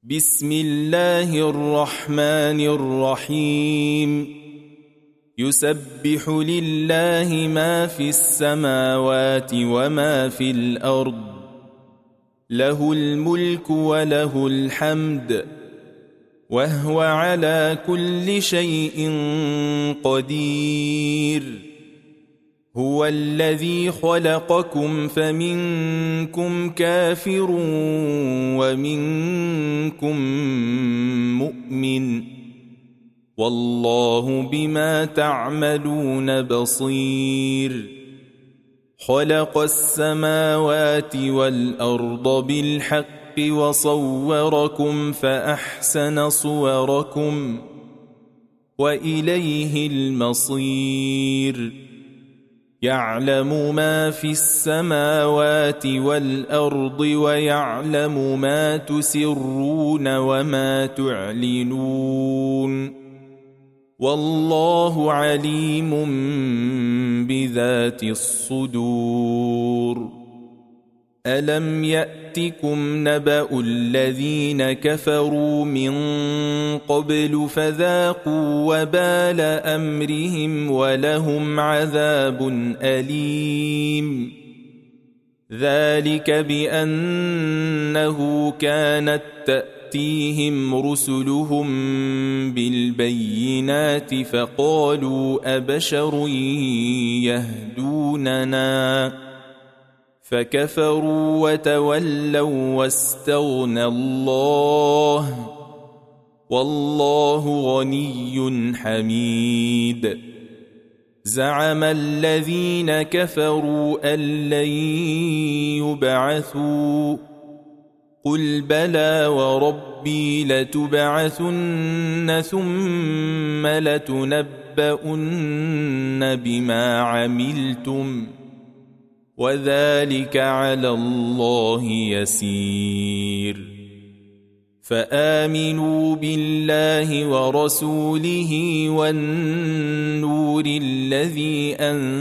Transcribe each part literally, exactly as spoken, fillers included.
بسم الله الرحمن الرحيم يسبح لله ما في السماوات وما في الأرض له الملك وله الحمد وهو على كل شيء قدير هو الذي خلقكم فمنكم كافر ومنكم مؤمن والله بما تعملون بصير خلق السماوات والأرض بالحق وصوركم فأحسن صوركم وإليه المصير يعلم ما في السماوات والأرض ويعلم ما تسرون وما تعلنون والله عليم بذات الصدور ألم يأتكم نبأ الذين كفروا من قبل فذاقوا وبال أمرهم ولهم عذاب أليم ذلك بأنه كانت تأتيهم رسلهم بالبينات فقالوا أبشر يهدوننا فكفروا وتولوا واستغنى الله والله غني حميد زعم الذين كفروا أن لن يبعثوا قل بلى وربي لتبعثن ثم لتنبؤن بما عملتم وذلك على الله يسير فآمنوا بالله ورسوله والنور الذي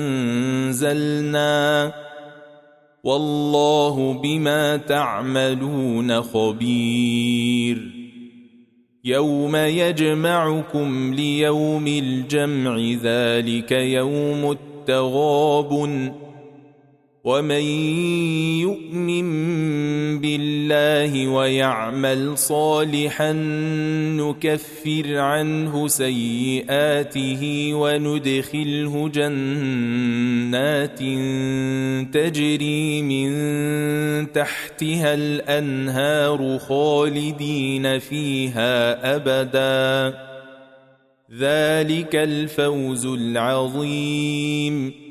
أنزلنا والله بما تعملون خبير يوم يجمعكم ليوم الجمع ذلك يوم التغابن ومن يؤمن بالله ويعمل صالحا نكفر عنه سيئاته وندخله جنات تجري من تحتها الأنهار خالدين فيها أبدا ذلك الفوز العظيم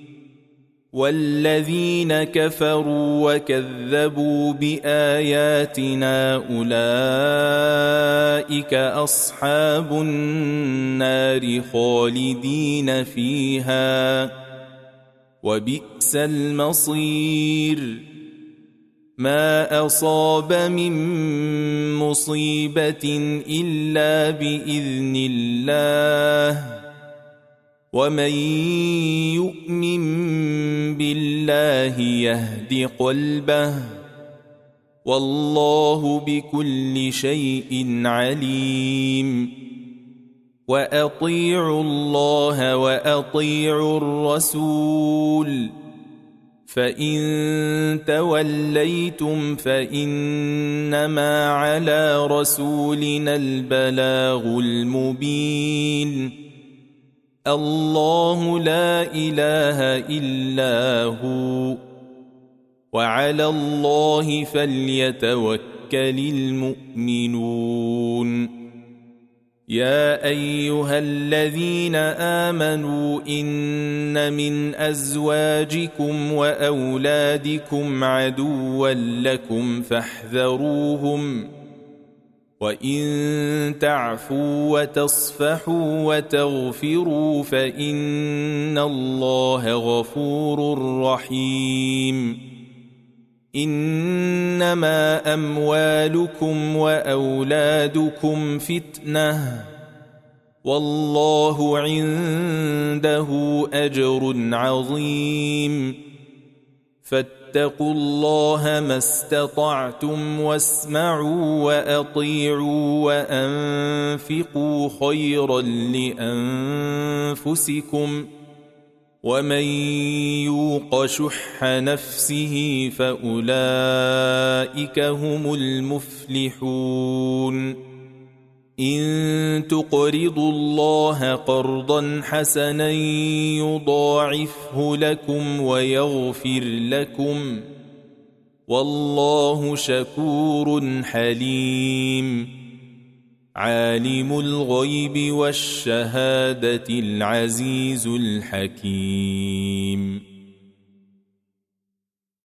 والذين كفروا وكذبوا بآياتنا أولئك أصحاب النار خالدين فيها وبئس المصير ما أصاب من مصيبة إلا بإذن الله ومن يؤمن بالله يهد قلبه والله بكل شيء عليم وأطيعوا الله وأطيعوا الرسول فإن توليتم فإنما على رسولنا البلاغ المبين الله لا إله إلا هو وعلى الله فليتوكل المؤمنون يا أيها الذين آمنوا إن من أزواجكم وأولادكم عدوا لكم فاحذروهم وإن تعفوا وتصفحوا وتغفروا فإن الله غفور رحيم إنما أموالكم وأولادكم فتنة والله عنده أجر عظيم فاتقوا الله ما استطعتم واسمعوا وأطيعوا وأنفقوا خيرا لأنفسكم ومن يوق شح نفسه فأولئك هم المفلحون إن تقرضوا الله قرضا حسنا يضاعفه لكم ويغفر لكم والله شكور حليم عالم الغيب والشهادة العزيز الحكيم